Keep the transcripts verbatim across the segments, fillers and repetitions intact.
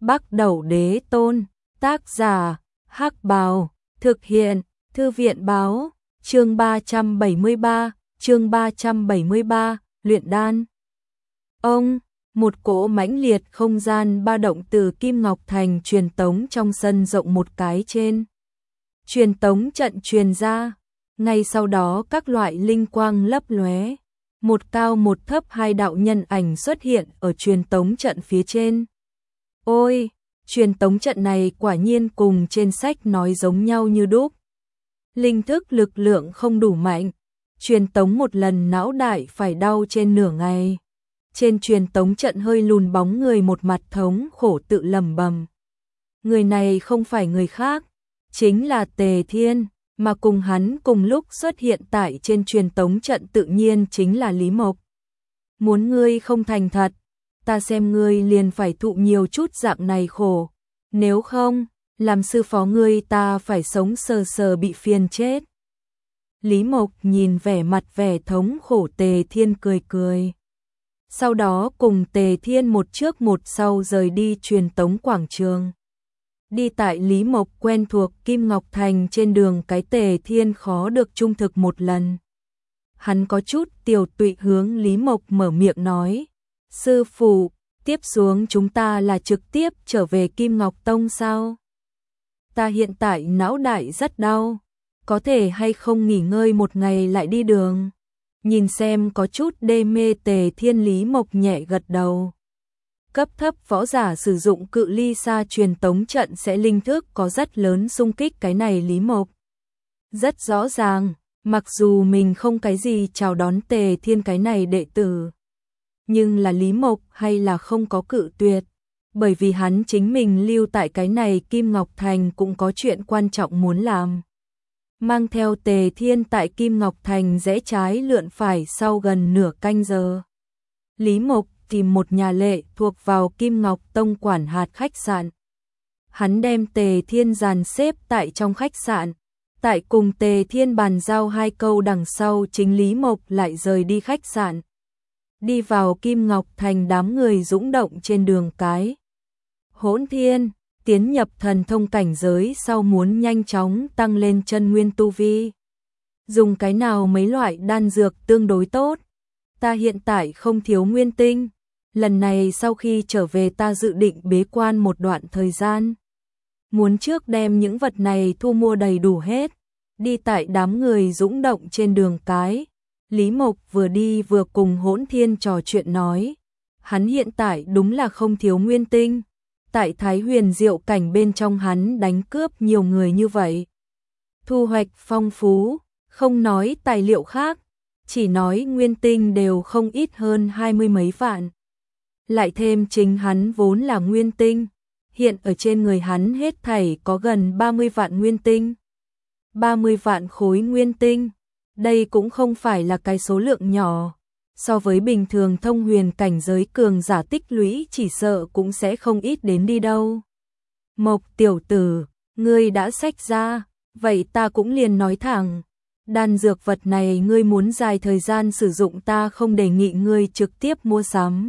Bắc Đẩu Đế Tôn, tác giả, Hắc Bào, thực hiện, Thư viện báo, chương ba trăm bảy mươi ba, chương ba trăm bảy mươi ba, luyện đan. Ông, một cỗ mãnh liệt không gian ba động từ Kim Ngọc Thành truyền tống trong sân rộng một cái trên. Truyền tống trận truyền ra, ngay sau đó các loại linh quang lấp lóe, một cao một thấp hai đạo nhân ảnh xuất hiện ở truyền tống trận phía trên. Ôi, truyền tống trận này quả nhiên cùng trên sách nói giống nhau như đúc. Linh thức lực lượng không đủ mạnh, truyền tống một lần não đại phải đau trên nửa ngày. Trên truyền tống trận hơi lùn bóng người một mặt thống khổ tự lẩm bẩm. Người này không phải người khác, chính là Tề Thiên, mà cùng hắn cùng lúc xuất hiện tại trên truyền tống trận tự nhiên chính là Lý Mộc. Muốn ngươi không thành thật, ta xem ngươi liền phải thụ nhiều chút dạng này khổ, nếu không, làm sư phó ngươi ta phải sống sờ sờ bị phiền chết. Lý Mộc nhìn vẻ mặt vẻ thống khổ Tề Thiên cười cười. Sau đó cùng Tề Thiên một trước một sau rời đi truyền tống quảng trường. Đi tại Lý Mộc quen thuộc Kim Ngọc Thành trên đường cái Tề Thiên khó được trung thực một lần. Hắn có chút tiểu tụy hướng Lý Mộc mở miệng nói. Sư phụ, tiếp xuống chúng ta là trực tiếp trở về Kim Ngọc Tông sao? Ta hiện tại não đại rất đau, có thể hay không nghỉ ngơi một ngày lại đi đường? Nhìn xem có chút đê mê Tề Thiên Lý Mộc nhẹ gật đầu. Cấp thấp võ giả sử dụng cự ly xa truyền tống trận sẽ linh thức có rất lớn xung kích cái này Lý Mộc. Rất rõ ràng, mặc dù mình không cái gì chào đón Tề Thiên cái này đệ tử, nhưng là Lý Mộc hay là không có cự tuyệt, bởi vì hắn chính mình lưu tại cái này Kim Ngọc Thành cũng có chuyện quan trọng muốn làm. Mang theo Tề Thiên tại Kim Ngọc Thành rẽ trái lượn phải sau gần nửa canh giờ. Lý Mộc tìm một nhà lệ thuộc vào Kim Ngọc Tông quản hạt khách sạn. Hắn đem Tề Thiên dàn xếp tại trong khách sạn. Tại cùng Tề Thiên bàn giao hai câu đằng sau chính Lý Mộc lại rời đi khách sạn. Đi vào Kim Ngọc Thành đám người dũng động trên đường cái. Hỗn Thiên tiến nhập thần thông cảnh giới sau muốn nhanh chóng tăng lên chân nguyên tu vi. Dùng cái nào mấy loại đan dược tương đối tốt? Ta hiện tại không thiếu nguyên tinh. Lần này sau khi trở về ta dự định bế quan một đoạn thời gian. Muốn trước đem những vật này thu mua đầy đủ hết. Đi tại đám người dũng động trên đường cái. Lý Mộc vừa đi vừa cùng Hỗn Thiên trò chuyện nói. Hắn hiện tại đúng là không thiếu nguyên tinh. Tại Thái Huyền Diệu cảnh bên trong hắn đánh cướp nhiều người như vậy. Thu hoạch phong phú, không nói tài liệu khác, chỉ nói nguyên tinh đều không ít hơn hai mươi mấy vạn. Lại thêm chính hắn vốn là nguyên tinh, hiện ở trên người hắn hết thảy có gần ba mươi vạn nguyên tinh. ba mươi vạn khối nguyên tinh, đây cũng không phải là cái số lượng nhỏ. So với bình thường thông huyền cảnh giới cường giả tích lũy chỉ sợ cũng sẽ không ít đến đi đâu. Mộc tiểu tử, ngươi đã xách ra, vậy ta cũng liền nói thẳng. Đan dược vật này ngươi muốn dài thời gian sử dụng ta không đề nghị ngươi trực tiếp mua sắm.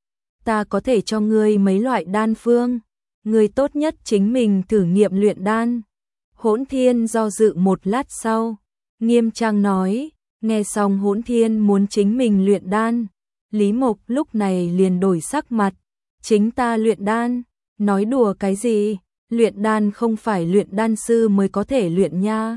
Ta có thể cho ngươi mấy loại đan phương, ngươi tốt nhất chính mình thử nghiệm luyện đan. Hỗn Thiên do dự một lát sau, nghiêm trang nói. Nghe xong Hỗn Thiên muốn chính mình luyện đan, Lý Mộc lúc này liền đổi sắc mặt. Chính ta luyện đan, nói đùa cái gì, luyện đan không phải luyện đan sư mới có thể luyện nha.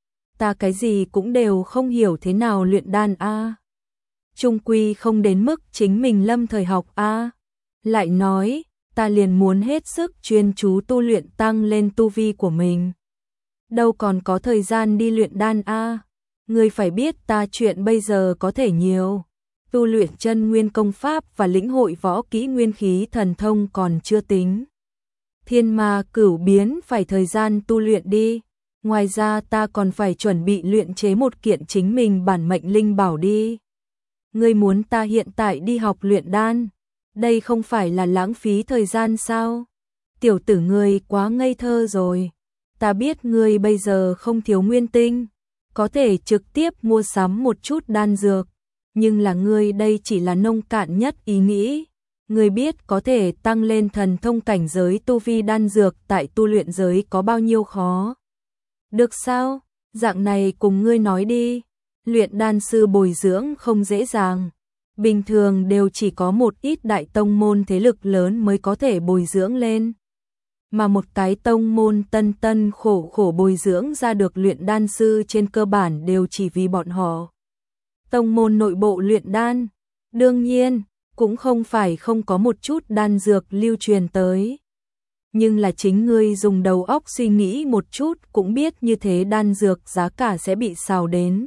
Ta cái gì cũng đều không hiểu thế nào luyện đan a. À. Trung quy không đến mức chính mình lâm thời học a. À. Lại nói, ta liền muốn hết sức chuyên chú tu luyện tăng lên tu vi của mình. Đâu còn có thời gian đi luyện đan a. À. Ngươi phải biết ta chuyện bây giờ có thể nhiều. Tu luyện chân nguyên công pháp và lĩnh hội võ kỹ nguyên khí thần thông còn chưa tính. Thiên ma cửu biến phải thời gian tu luyện đi. Ngoài ra ta còn phải chuẩn bị luyện chế một kiện chính mình bản mệnh linh bảo đi. Ngươi muốn ta hiện tại đi học luyện đan? Đây không phải là lãng phí thời gian sao? Tiểu tử ngươi quá ngây thơ rồi. Ta biết ngươi bây giờ không thiếu nguyên tinh. Có thể trực tiếp mua sắm một chút đan dược, nhưng là ngươi đây chỉ là nông cạn nhất ý nghĩ. Người biết có thể tăng lên thần thông cảnh giới tu vi đan dược tại tu luyện giới có bao nhiêu khó. Được sao? Dạng này cùng ngươi nói đi. Luyện đan sư bồi dưỡng không dễ dàng. Bình thường đều chỉ có một ít đại tông môn thế lực lớn mới có thể bồi dưỡng lên. Mà một cái tông môn tân tân khổ khổ bồi dưỡng ra được luyện đan sư trên cơ bản đều chỉ vì bọn họ. Tông môn nội bộ luyện đan, đương nhiên, cũng không phải không có một chút đan dược lưu truyền tới. Nhưng là chính ngươi dùng đầu óc suy nghĩ một chút cũng biết như thế đan dược giá cả sẽ bị xào đến.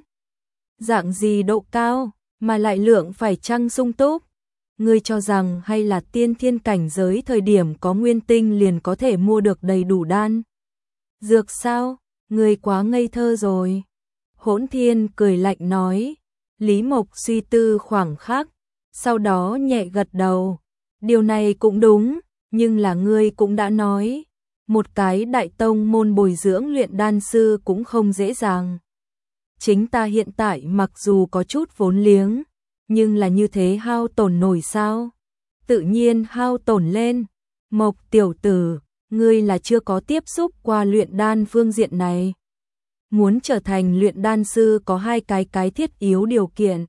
Dạng gì độ cao, mà lại lượng phải chăng sung túc. Ngươi cho rằng hay là tiên thiên cảnh giới thời điểm có nguyên tinh liền có thể mua được đầy đủ đan dược sao? Ngươi quá ngây thơ rồi. Hỗn Thiên cười lạnh nói. Lý Mộc suy tư khoảng khắc, sau đó nhẹ gật đầu. Điều này cũng đúng, nhưng là ngươi cũng đã nói, một cái đại tông môn bồi dưỡng luyện đan sư cũng không dễ dàng. Chính ta hiện tại mặc dù có chút vốn liếng, nhưng là như thế hao tổn nổi sao? Tự nhiên hao tổn lên. Mộc tiểu tử, ngươi là chưa có tiếp xúc qua luyện đan phương diện này. Muốn trở thành luyện đan sư có hai cái cái thiết yếu điều kiện.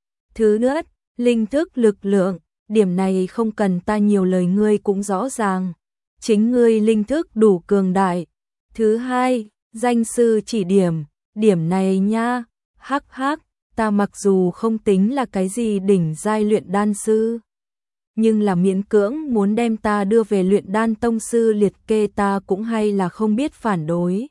Thứ nhất, linh thức lực lượng, điểm này không cần ta nhiều lời ngươi cũng rõ ràng. Chính ngươi linh thức đủ cường đại. Thứ hai, danh sư chỉ điểm, điểm này nha, hắc hắc, ta mặc dù không tính là cái gì đỉnh giai luyện đan sư. Nhưng là miễn cưỡng muốn đem ta đưa về luyện đan tông sư liệt kê ta cũng hay là không biết phản đối.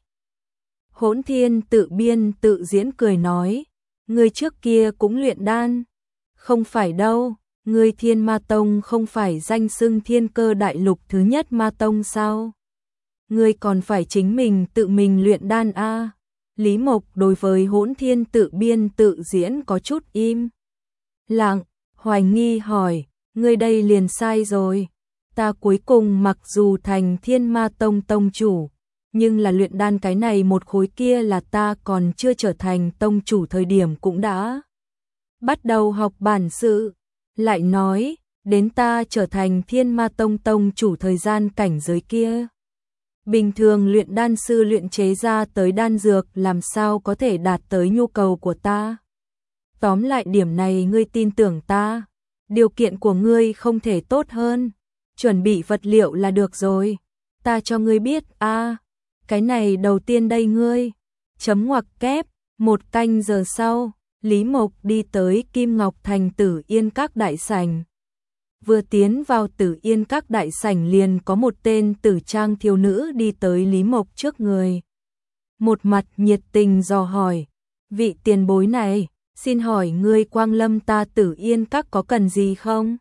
Hỗn Thiên tự biên tự diễn cười nói, ngươi trước kia cũng luyện đan. Không phải đâu, ngươi Thiên Ma Tông không phải danh xưng thiên cơ đại lục thứ nhất Ma Tông sao? Ngươi còn phải chính mình tự mình luyện đan a. À? Lý Mộc đối với Hỗn Thiên tự biên tự diễn có chút im lặng, hoài nghi hỏi, ngươi đây liền sai rồi. Ta cuối cùng mặc dù thành Thiên Ma Tông tông chủ, nhưng là luyện đan cái này một khối kia là ta còn chưa trở thành tông chủ thời điểm cũng đã bắt đầu học bản sự. Lại nói, đến ta trở thành Thiên Ma Tông tông chủ thời gian cảnh giới kia. Bình thường luyện đan sư luyện chế ra tới đan dược làm sao có thể đạt tới nhu cầu của ta. Tóm lại điểm này ngươi tin tưởng ta. Điều kiện của ngươi không thể tốt hơn. Chuẩn bị vật liệu là được rồi. Ta cho ngươi biết a. À, cái này đầu tiên đây ngươi. Chấm ngoặc kép, một canh giờ sau, Lý Mộc đi tới Kim Ngọc Thành Tử Yên Các đại sảnh. Vừa tiến vào Tử Yên Các đại sảnh liền có một tên tử trang thiếu nữ đi tới Lý Mộc trước người. Một mặt nhiệt tình dò hỏi, vị tiền bối này, xin hỏi ngươi quang lâm ta Tử Yên Các có cần gì không?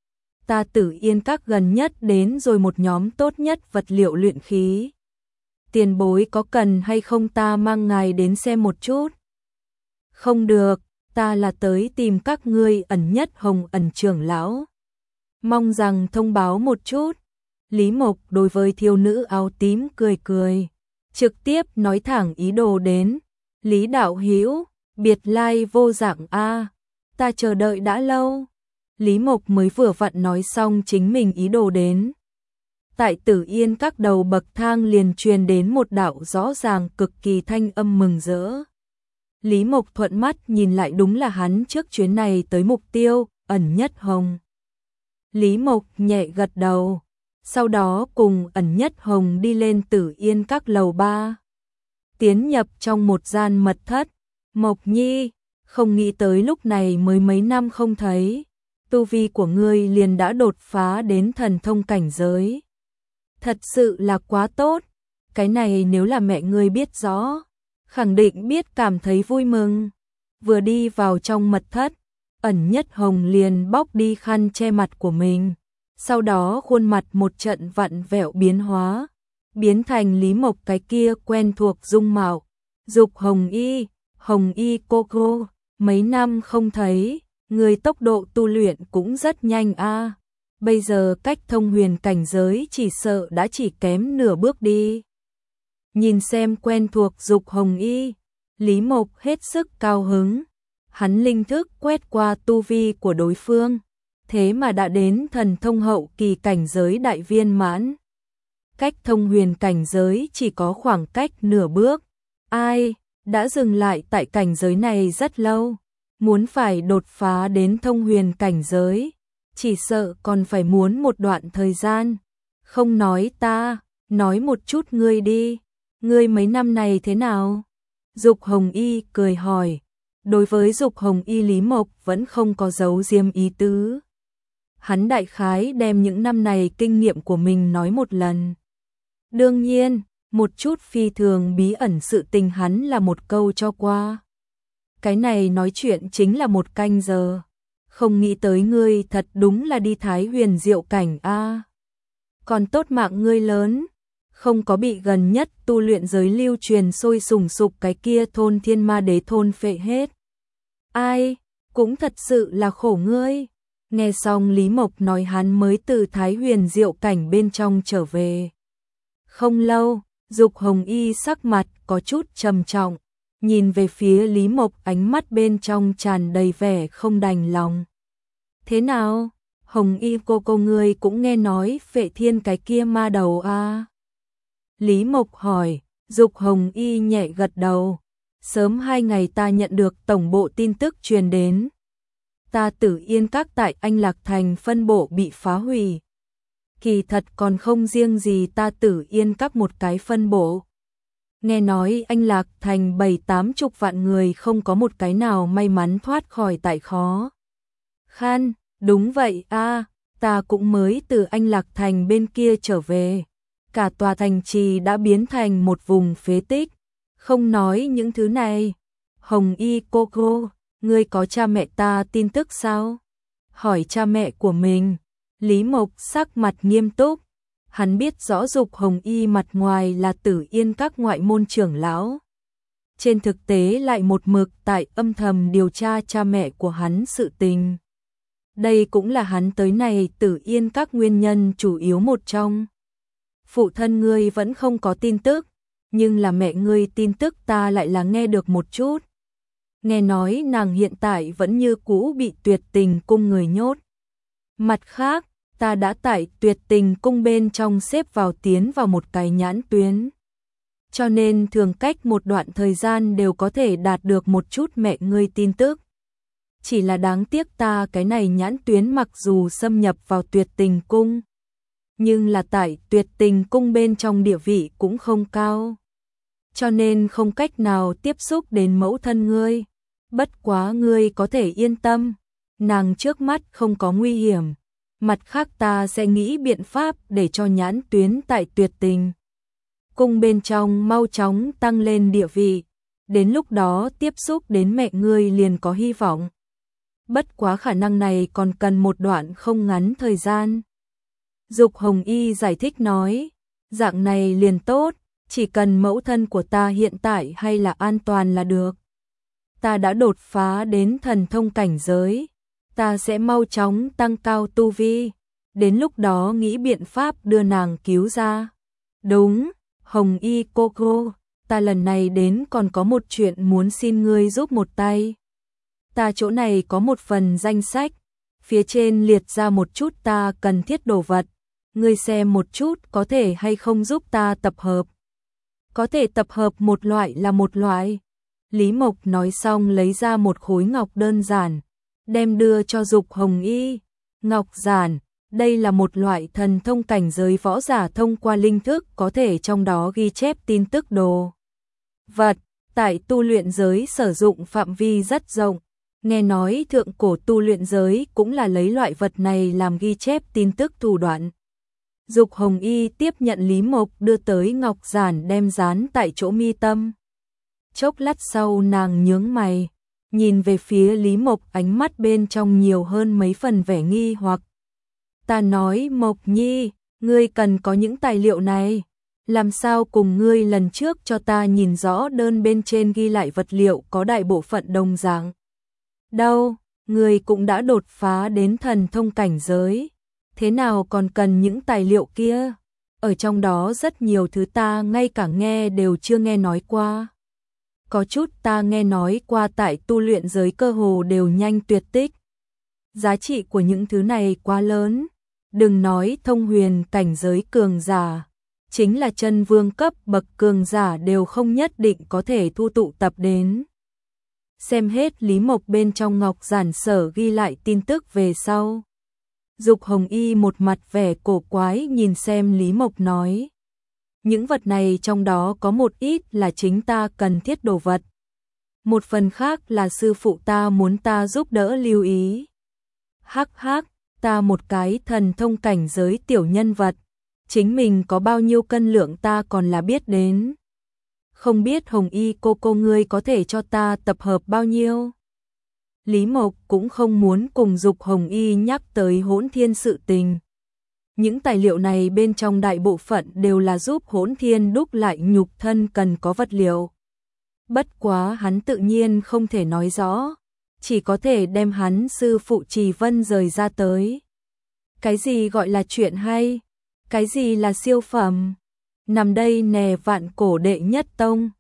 Ta Tử Yên Các gần nhất đến rồi một nhóm tốt nhất vật liệu luyện khí. Tiền bối có cần hay không ta mang ngài đến xem một chút? Không được, ta là tới tìm các ngươi ẩn nhất Hồng ẩn trưởng lão. Mong rằng thông báo một chút. Lý Mộc đối với thiếu nữ áo tím cười cười, trực tiếp nói thẳng ý đồ đến. Lý đạo hữu, biệt lai vô dạng a, ta chờ đợi đã lâu. Lý Mộc mới vừa vặn nói xong chính mình ý đồ đến. Tại Tử Yên Các đầu bậc thang liền truyền đến một đạo rõ ràng cực kỳ thanh âm mừng rỡ. Lý Mộc thuận mắt nhìn lại đúng là hắn trước chuyến này tới mục tiêu, ẩn nhất Hồng. Lý Mộc nhẹ gật đầu, sau đó cùng ẩn nhất Hồng đi lên Tử Yên Các lầu ba. Tiến nhập trong một gian mật thất, Mộc Nhi, không nghĩ tới lúc này mới mấy năm không thấy, tu vi của ngươi liền đã đột phá đến thần thông cảnh giới. Thật sự là quá tốt, cái này nếu là mẹ ngươi biết rõ, khẳng định biết cảm thấy vui mừng. Vừa đi vào trong mật thất, ẩn nhất Hồng liền bóc đi khăn che mặt của mình, sau đó khuôn mặt một trận vặn vẹo biến hóa, biến thành Lý Mộc cái kia quen thuộc dung mạo. Dục Hồng Y, Hồng Y cô cô, mấy năm không thấy, người tốc độ tu luyện cũng rất nhanh a. À. Bây giờ cách thông huyền cảnh giới chỉ sợ đã chỉ kém nửa bước đi. Nhìn xem quen thuộc Dục Hồng Y, Lý Mộc hết sức cao hứng. Hắn linh thức quét qua tu vi của đối phương, thế mà đã đến thần thông hậu kỳ cảnh giới đại viên mãn. Cách thông huyền cảnh giới chỉ có khoảng cách nửa bước. Ai đã dừng lại tại cảnh giới này rất lâu, muốn phải đột phá đến thông huyền cảnh giới, chỉ sợ còn phải muốn một đoạn thời gian. Không nói ta, nói một chút ngươi đi, ngươi mấy năm này thế nào? Dục Hồng Y cười hỏi. Đối với Dục Hồng Y, Lý Mộc vẫn không có giấu diếm ý tứ. Hắn đại khái đem những năm này kinh nghiệm của mình nói một lần. Đương nhiên, một chút phi thường bí ẩn sự tình hắn là một câu cho qua. Cái này nói chuyện chính là một canh giờ. Không nghĩ tới ngươi thật đúng là đi Thái Huyền Diệu cảnh a. Còn tốt mạng ngươi lớn, không có bị gần nhất tu luyện giới lưu truyền sôi sùng sục cái kia thôn Thiên Ma Đế thôn phệ hết. Ai, cũng thật sự là khổ ngươi. Nghe xong Lý Mộc nói hắn mới từ Thái Huyền Diệu cảnh bên trong trở về. Không lâu, Dục Hồng Y sắc mặt có chút trầm trọng, nhìn về phía Lý Mộc, ánh mắt bên trong tràn đầy vẻ không đành lòng. Thế nào? Hồng Y cô cô ngươi cũng nghe nói Phệ Thiên cái kia ma đầu a? À? Lý Mộc hỏi. Dục Hồng Y nhẹ gật đầu. Sớm hai ngày ta nhận được tổng bộ tin tức truyền đến. Ta Tử Yên Các tại Anh Lạc Thành phân bộ bị phá hủy. Kỳ thật còn không riêng gì ta Tử Yên Các một cái phân bộ. Nghe nói Anh Lạc Thành bảy tám chục vạn người không có một cái nào may mắn thoát khỏi tại khó khăn. Đúng vậy a, à, ta cũng mới từ Anh Lạc Thành bên kia trở về. Cả tòa thành trì đã biến thành một vùng phế tích. Không nói những thứ này. Hồng Y cô cô, ngươi có cha mẹ ta tin tức sao? Hỏi cha mẹ của mình. Lý Mộc sắc mặt nghiêm túc. Hắn biết rõ Dục Hồng Y mặt ngoài là Tử Yên Các ngoại môn trưởng lão. Trên thực tế lại một mực tại âm thầm điều tra cha mẹ của hắn sự tình. Đây cũng là hắn tới này Tử Yên Các nguyên nhân chủ yếu một trong. Phụ thân ngươi vẫn không có tin tức, nhưng là mẹ ngươi tin tức ta lại là nghe được một chút. Nghe nói nàng hiện tại vẫn như cũ bị Tuyệt Tình cung người nhốt. Mặt khác, ta đã tại Tuyệt Tình cung bên trong xếp vào tiến vào một cái nhãn tuyến. Cho nên thường cách một đoạn thời gian đều có thể đạt được một chút mẹ ngươi tin tức. Chỉ là đáng tiếc ta cái này nhãn tuyến mặc dù xâm nhập vào Tuyệt Tình cung, nhưng là tại Tuyệt Tình cung bên trong địa vị cũng không cao. Cho nên không cách nào tiếp xúc đến mẫu thân ngươi. Bất quá ngươi có thể yên tâm, nàng trước mắt không có nguy hiểm. Mặt khác ta sẽ nghĩ biện pháp để cho nhãn tuyến tại Tuyệt Tình cung bên trong mau chóng tăng lên địa vị. Đến lúc đó tiếp xúc đến mẹ ngươi liền có hy vọng. Bất quá khả năng này còn cần một đoạn không ngắn thời gian. Dục Hồng Y giải thích nói, dạng này liền tốt, chỉ cần mẫu thân của ta hiện tại hay là an toàn là được. Ta đã đột phá đến thần thông cảnh giới, ta sẽ mau chóng tăng cao tu vi, đến lúc đó nghĩ biện pháp đưa nàng cứu ra. Đúng, Hồng Y cô cô, ta lần này đến còn có một chuyện muốn xin ngươi giúp một tay. Ta chỗ này có một phần danh sách, phía trên liệt ra một chút ta cần thiết đồ vật. Ngươi xem một chút có thể hay không giúp ta tập hợp. Có thể tập hợp một loại là một loại. Lý Mộc nói xong lấy ra một khối ngọc đơn giản, đem đưa cho Dục Hồng Y. Ngọc giản, đây là một loại thần thông cảnh giới võ giả thông qua linh thức có thể trong đó ghi chép tin tức đồ vật. Tại tu luyện giới sử dụng phạm vi rất rộng. Nghe nói thượng cổ tu luyện giới cũng là lấy loại vật này làm ghi chép tin tức thủ đoạn. Dục Hồng Y tiếp nhận Lý Mộc đưa tới ngọc giản đem dán tại chỗ mi tâm. Chốc lát sau nàng nhướng mày, nhìn về phía Lý Mộc, ánh mắt bên trong nhiều hơn mấy phần vẻ nghi hoặc. Ta nói Mộc Nhi, ngươi cần có những tài liệu này, làm sao cùng ngươi lần trước cho ta nhìn rõ đơn bên trên ghi lại vật liệu có đại bộ phận đồng dạng. Đâu, ngươi cũng đã đột phá đến thần thông cảnh giới. Thế nào còn cần những tài liệu kia? Ở trong đó rất nhiều thứ ta ngay cả nghe đều chưa nghe nói qua. Có chút ta nghe nói qua tại tu luyện giới cơ hồ đều nhanh tuyệt tích. Giá trị của những thứ này quá lớn, đừng nói thông huyền cảnh giới cường giả, chính là chân vương cấp bậc cường giả đều không nhất định có thể thu tụ tập đến. Xem hết Lý Mộc bên trong ngọc giản sở ghi lại tin tức về sau. Dục Hồng Y một mặt vẻ cổ quái nhìn xem Lý Mộc nói. Những vật này trong đó có một ít là chính ta cần thiết đồ vật. Một phần khác là sư phụ ta muốn ta giúp đỡ lưu ý. Hắc hắc, ta một cái thần thông cảnh giới tiểu nhân vật, chính mình có bao nhiêu cân lượng ta còn là biết đến. Không biết Hồng Y cô cô ngươi có thể cho ta tập hợp bao nhiêu? Lý Mộc cũng không muốn cùng Dục Hồng Y nhắc tới Hỗn Thiên sự tình. Những tài liệu này bên trong đại bộ phận đều là giúp Hỗn Thiên đúc lại nhục thân cần có vật liệu. Bất quá hắn tự nhiên không thể nói rõ, chỉ có thể đem hắn sư phụ Trì Vân rời ra tới. Cái gì gọi là chuyện hay? Cái gì là siêu phẩm? Nằm đây nè vạn cổ đệ nhất tông,